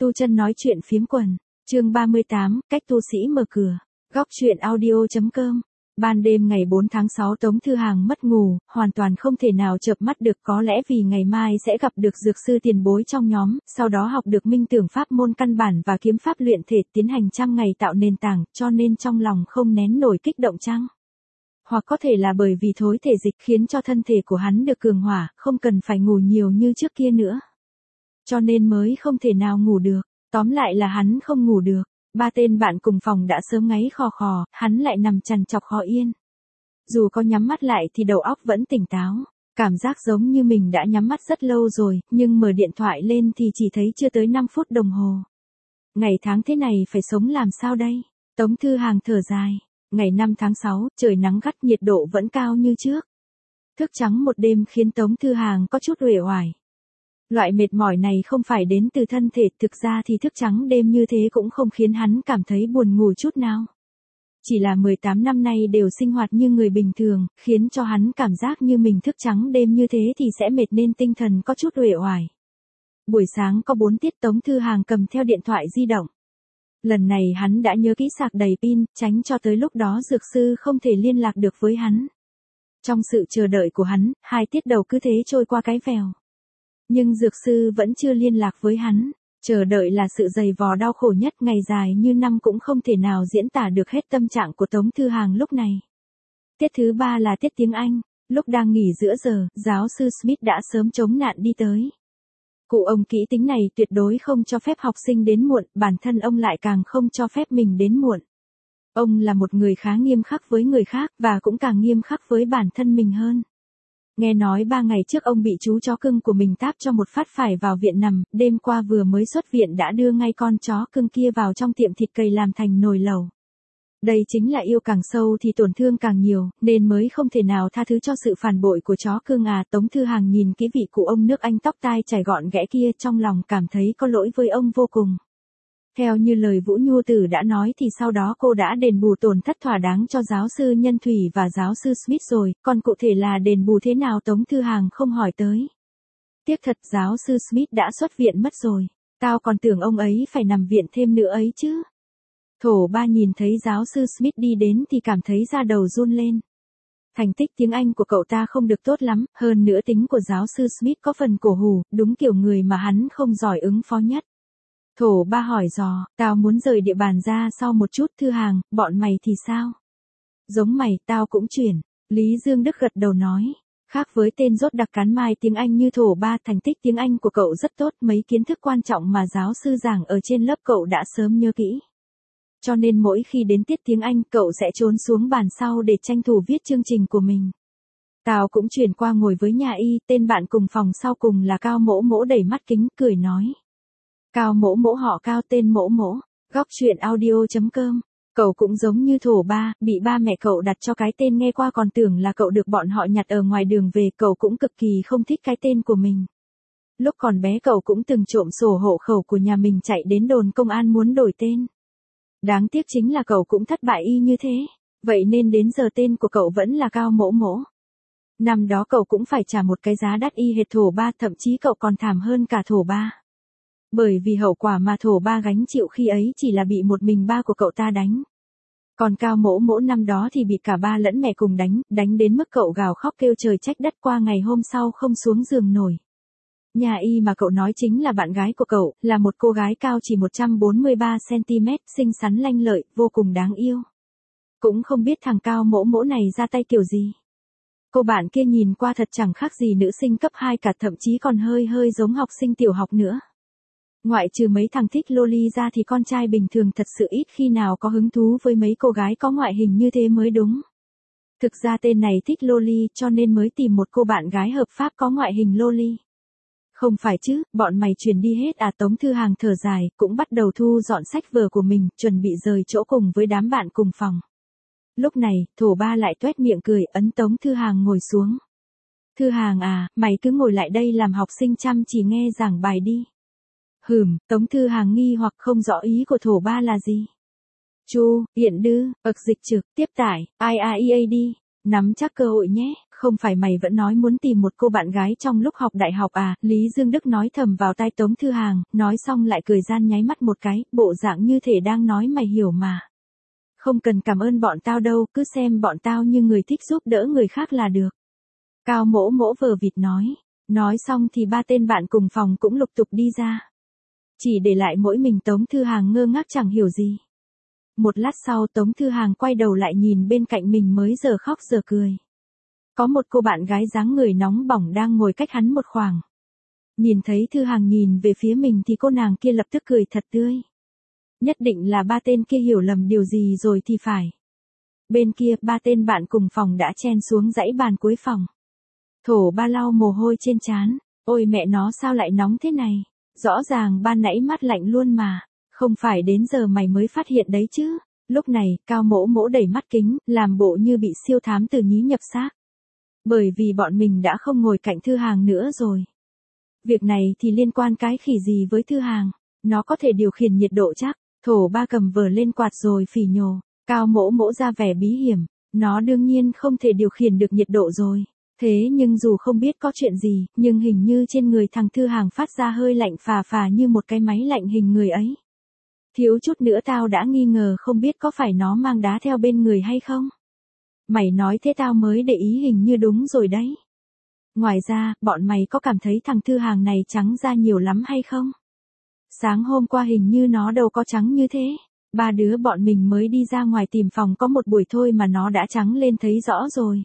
Tu chân nói chuyện phiếm quần, chương 38, cách tu sĩ mở cửa, góc chuyện audio.com. Ban đêm ngày 4 tháng 6 Tống Thư Hàng mất ngủ, hoàn toàn không thể nào chợp mắt được, có lẽ vì ngày mai sẽ gặp được dược sư tiền bối trong nhóm, sau đó học được minh tưởng pháp môn căn bản và kiếm pháp luyện thể tiến hành trăm ngày tạo nền tảng, cho nên trong lòng không nén nổi kích động chăng? Hoặc có thể là bởi vì thối thể dịch khiến cho thân thể của hắn được cường hỏa, không cần phải ngủ nhiều như trước kia nữa. Cho nên mới không thể nào ngủ được, tóm lại là hắn không ngủ được. Ba tên bạn cùng phòng đã sớm ngáy khò khò, hắn lại nằm trằn trọc khó yên. Dù có nhắm mắt lại thì đầu óc vẫn tỉnh táo, cảm giác giống như mình đã nhắm mắt rất lâu rồi, nhưng mở điện thoại lên thì chỉ thấy chưa tới 5 phút đồng hồ. Ngày tháng thế này phải sống làm sao đây? Tống Thư Hàng thở dài, ngày 5 tháng 6, trời nắng gắt, nhiệt độ vẫn cao như trước. Thức trắng một đêm khiến Tống Thư Hàng có chút uể oải. Loại mệt mỏi này không phải đến từ thân thể, thực ra thì thức trắng đêm như thế cũng không khiến hắn cảm thấy buồn ngủ chút nào. Chỉ là 18 năm nay đều sinh hoạt như người bình thường, khiến cho hắn cảm giác như mình thức trắng đêm như thế thì sẽ mệt nên tinh thần có chút uể oải. Buổi sáng có 4 tiết Tống Thư Hàng cầm theo điện thoại di động. Lần này hắn đã nhớ kỹ sạc đầy pin, tránh cho tới lúc đó dược sư không thể liên lạc được với hắn. Trong sự chờ đợi của hắn, 2 tiết đầu cứ thế trôi qua cái vèo. Nhưng dược sư vẫn chưa liên lạc với hắn, chờ đợi là sự dày vò đau khổ nhất, ngày dài như năm cũng không thể nào diễn tả được hết tâm trạng của Tống Thư Hàng lúc này. Tiết thứ 3 là tiết tiếng Anh, lúc đang nghỉ giữa giờ, giáo sư Smith đã sớm chống nạn đi tới. Cụ ông kỹ tính này tuyệt đối không cho phép học sinh đến muộn, bản thân ông lại càng không cho phép mình đến muộn. Ông là một người khá nghiêm khắc với người khác và cũng càng nghiêm khắc với bản thân mình hơn. Nghe nói 3 ngày trước ông bị chú chó cưng của mình táp cho một phát phải vào viện nằm, đêm qua vừa mới xuất viện đã đưa ngay con chó cưng kia vào trong tiệm thịt cầy làm thành nồi lẩu. Đây chính là yêu càng sâu thì tổn thương càng nhiều, nên mới không thể nào tha thứ cho sự phản bội của chó cưng à. Tống Thư Hàng nhìn kỹ vị cụ ông nước Anh tóc tai chải gọn ghẽ kia, trong lòng cảm thấy có lỗi với ông vô cùng. Theo như lời Vũ Nhu Tử đã nói thì sau đó cô đã đền bù tổn thất thỏa đáng cho giáo sư Nhân Thủy và giáo sư Smith rồi, còn cụ thể là đền bù thế nào Tống Thư Hàng không hỏi tới. Tiếc thật, giáo sư Smith đã xuất viện mất rồi, tao còn tưởng ông ấy phải nằm viện thêm nữa ấy chứ. Thổ Ba nhìn thấy giáo sư Smith đi đến thì cảm thấy da đầu run lên. Thành tích tiếng Anh của cậu ta không được tốt lắm, hơn nữa tính của giáo sư Smith có phần cổ hủ, đúng kiểu người mà hắn không giỏi ứng phó nhất. Thổ Ba hỏi dò, tao muốn rời địa bàn ra sau một chút. Thư Hàng, bọn mày thì sao? Giống mày, tao cũng chuyển. Lý Dương Đức gật đầu nói, khác với tên rốt đặc cán mai tiếng Anh như Thổ Ba, thành tích tiếng Anh của cậu rất tốt, mấy kiến thức quan trọng mà giáo sư giảng ở trên lớp cậu đã sớm nhớ kỹ. Cho nên mỗi khi đến tiết tiếng Anh, cậu sẽ trốn xuống bàn sau để tranh thủ viết chương trình của mình. Tao cũng chuyển qua ngồi với nhà y, tên bạn cùng phòng sau cùng là Cao Mỗ Mỗ đẩy mắt kính, cười nói. Cao Mỗ Mỗ họ Cao, tên Mỗ Mỗ, góc chuyện audio.com. Cậu cũng giống như Thổ Ba, bị ba mẹ cậu đặt cho cái tên nghe qua còn tưởng là cậu được bọn họ nhặt ở ngoài đường về, cậu cũng cực kỳ không thích cái tên của mình. Lúc còn bé cậu cũng từng trộm sổ hộ khẩu của nhà mình chạy đến đồn công an muốn đổi tên. Đáng tiếc chính là cậu cũng thất bại y như thế, vậy nên đến giờ tên của cậu vẫn là Cao Mỗ Mỗ. Năm đó cậu cũng phải trả một cái giá đắt y hệt Thổ Ba, thậm chí cậu còn thảm hơn cả Thổ Ba. Bởi vì hậu quả mà Thổ Ba gánh chịu khi ấy chỉ là bị một mình ba của cậu ta đánh. Còn Cao Mỗ Mỗ năm đó thì bị cả ba lẫn mẹ cùng đánh đến mức cậu gào khóc kêu trời trách đất, qua ngày hôm sau không xuống giường nổi. Nhà y mà cậu nói chính là bạn gái của cậu, là một cô gái cao chỉ 143cm, xinh xắn lanh lợi, vô cùng đáng yêu. Cũng không biết thằng Cao Mỗ Mỗ này ra tay kiểu gì. Cô bạn kia nhìn qua thật chẳng khác gì nữ sinh cấp 2 cả, thậm chí còn hơi giống học sinh tiểu học nữa. Ngoại trừ mấy thằng thích loli ra thì con trai bình thường thật sự ít khi nào có hứng thú với mấy cô gái có ngoại hình như thế mới đúng. Thực ra tên này thích loli cho nên mới tìm một cô bạn gái hợp pháp có ngoại hình loli. Không phải chứ, bọn mày chuyển đi hết à? Tống Thư Hàng thở dài, cũng bắt đầu thu dọn sách vở của mình, chuẩn bị rời chỗ cùng với đám bạn cùng phòng. Lúc này, Thổ Ba lại toét miệng cười, ấn Tống Thư Hàng ngồi xuống. Thư Hàng à, mày cứ ngồi lại đây làm học sinh chăm chỉ nghe giảng bài đi. Tống Thư Hàng nghi hoặc không rõ ý của Thổ Ba là gì. Chu, Điện Đư, dịch trực, tiếp tải, IAEAD, nắm chắc cơ hội nhé, Không phải mày vẫn nói muốn tìm một cô bạn gái trong lúc học đại học à, Lý Dương Đức nói thầm vào tai Tống Thư Hàng, nói xong lại cười gian nháy mắt một cái, bộ dạng như thể đang nói mày hiểu mà. Không cần cảm ơn bọn tao đâu, cứ xem bọn tao như người thích giúp đỡ người khác là được. Cao Mỗ Mỗ vờ vịt nói. Nói xong thì ba tên bạn cùng phòng cũng lục tục đi ra. Chỉ để lại mỗi mình Tống Thư Hàng ngơ ngác chẳng hiểu gì. Một lát sau Tống Thư Hàng quay đầu lại nhìn bên cạnh mình mới giờ khóc giờ cười. Có một cô bạn gái dáng người nóng bỏng đang ngồi cách hắn một khoảng. Nhìn thấy Thư Hàng nhìn về phía mình thì cô nàng kia lập tức cười thật tươi. Nhất định là ba tên kia hiểu lầm điều gì rồi thì phải. Bên kia ba tên bạn cùng phòng đã chen xuống dãy bàn cuối phòng. Thổ Ba lau mồ hôi trên trán. Ôi mẹ nó sao lại nóng thế này? Rõ ràng ban nãy mát lạnh luôn mà. Không phải đến giờ mày mới phát hiện đấy chứ. Lúc này Cao Mỗ Mỗ đẩy mắt kính, làm bộ như bị siêu thám từ nhí nhập xác. Bởi vì bọn mình đã không ngồi cạnh Thư Hàng nữa rồi. Việc này thì liên quan cái khỉ gì với Thư Hàng? Nó có thể điều khiển nhiệt độ chắc. Thổ Ba cầm vờ lên quạt rồi phỉ nhổ. Cao Mỗ Mỗ ra vẻ bí hiểm. Nó đương nhiên không thể điều khiển được nhiệt độ rồi. Thế nhưng dù không biết có chuyện gì, nhưng hình như trên người thằng Thư Hàng phát ra hơi lạnh phà phà như một cái máy lạnh hình người ấy. Thiếu chút nữa tao đã nghi ngờ không biết có phải nó mang đá theo bên người hay không. Mày nói thế tao mới để ý hình như đúng rồi đấy. Ngoài ra, bọn mày có cảm thấy thằng Thư Hàng này trắng da nhiều lắm hay không? Sáng hôm qua hình như nó đâu có trắng như thế. Ba đứa bọn mình mới đi ra ngoài tìm phòng có một buổi thôi mà nó đã trắng lên thấy rõ rồi.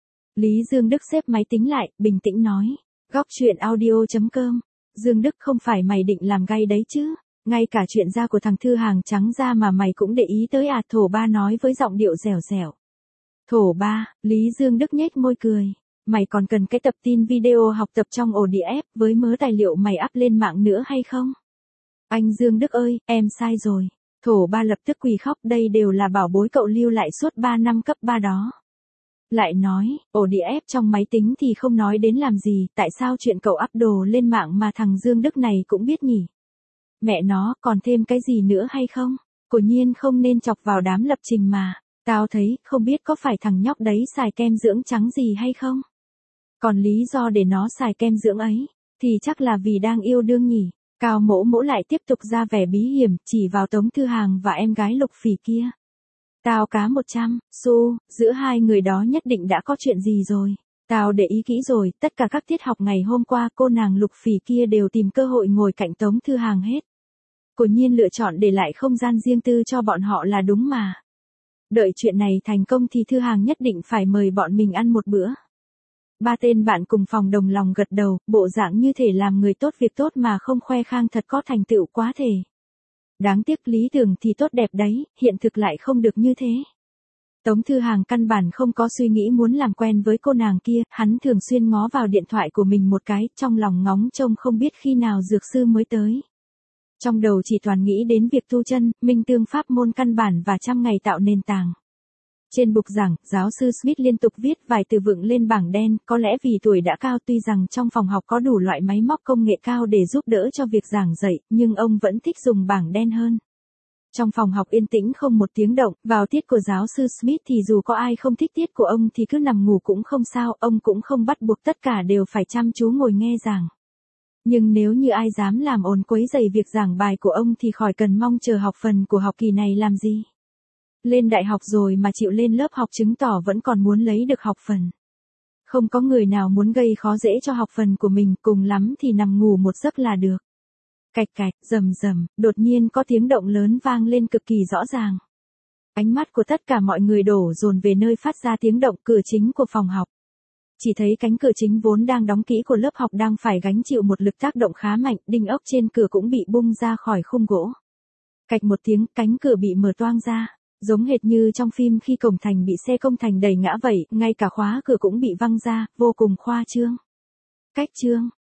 Lý Dương Đức xếp máy tính lại, bình tĩnh nói. Góc chuyện audio.com. Dương Đức không phải mày định làm gay đấy chứ. Ngay cả chuyện da của thằng Thư Hàng trắng da mà mày cũng để ý tới à? Thổ Ba nói với giọng điệu dẻo dẻo. Thổ Ba, Lý Dương Đức nhếch môi cười. Mày còn cần cái tập tin video học tập trong ổ đĩa ép với mớ tài liệu mày up lên mạng nữa hay không? Anh Dương Đức ơi, em sai rồi. Thổ Ba lập tức quỳ khóc, đây đều là bảo bối cậu lưu lại suốt 3 năm cấp 3 đó. Lại nói, ổ đĩa ép trong máy tính thì không nói đến làm gì, tại sao chuyện cậu up đồ lên mạng mà thằng Dương Đức này cũng biết nhỉ? Mẹ nó, còn thêm cái gì nữa hay không? Quả nhiên không nên chọc vào đám lập trình mà. Tao thấy, không biết có phải thằng nhóc đấy xài kem dưỡng trắng gì hay không? Còn lý do để nó xài kem dưỡng ấy, thì chắc là vì đang yêu đương nhỉ? Cao Mỗ Mỗ lại tiếp tục ra vẻ bí hiểm, chỉ vào Tống Thư Hàng và em gái Lục Phỉ kia. Tao cá 100 xu, giữa hai người đó nhất định đã có chuyện gì rồi. Tao để ý kỹ rồi, tất cả các tiết học ngày hôm qua cô nàng Lục Phỉ kia đều tìm cơ hội ngồi cạnh Tống Thư Hàng hết. Quả nhiên lựa chọn để lại không gian riêng tư cho bọn họ là đúng mà. Đợi chuyện này thành công thì Thư Hàng nhất định phải mời bọn mình ăn một bữa. Ba tên bạn cùng phòng đồng lòng gật đầu, bộ dạng như thể làm người tốt việc tốt mà không khoe khang thật có thành tựu quá thể. Đáng tiếc lý tưởng thì tốt đẹp đấy, hiện thực lại không được như thế. Tống Thư Hàng căn bản không có suy nghĩ muốn làm quen với cô nàng kia, hắn thường xuyên ngó vào điện thoại của mình một cái, trong lòng ngóng trông không biết khi nào dược sư mới tới. Trong đầu chỉ toàn nghĩ đến việc tu chân, minh tương pháp môn căn bản và trăm ngày tạo nền tảng. Trên bục giảng, giáo sư Smith liên tục viết vài từ vựng lên bảng đen, có lẽ vì tuổi đã cao tuy rằng trong phòng học có đủ loại máy móc công nghệ cao để giúp đỡ cho việc giảng dạy, nhưng ông vẫn thích dùng bảng đen hơn. Trong phòng học yên tĩnh không một tiếng động, vào tiết của giáo sư Smith thì dù có ai không thích tiết của ông thì cứ nằm ngủ cũng không sao, ông cũng không bắt buộc tất cả đều phải chăm chú ngồi nghe giảng. Nhưng nếu như ai dám làm ồn quấy rầy việc giảng bài của ông thì khỏi cần mong chờ học phần của học kỳ này làm gì. Lên đại học rồi mà chịu lên lớp học chứng tỏ vẫn còn muốn lấy được học phần. Không có người nào muốn gây khó dễ cho học phần của mình, cùng lắm thì nằm ngủ một giấc là được. Cạch cạch, rầm rầm, đột nhiên có tiếng động lớn vang lên cực kỳ rõ ràng. Ánh mắt của tất cả mọi người đổ dồn về nơi phát ra tiếng động, cửa chính của phòng học. Chỉ thấy cánh cửa chính vốn đang đóng kỹ của lớp học đang phải gánh chịu một lực tác động khá mạnh, đinh ốc trên cửa cũng bị bung ra khỏi khung gỗ. Cạch một tiếng, cánh cửa bị mở toang ra. Giống hệt như trong phim khi cổng thành bị xe công thành đẩy ngã vậy, ngay cả khóa cửa cũng bị văng ra, vô cùng khoa trương. Cách trương,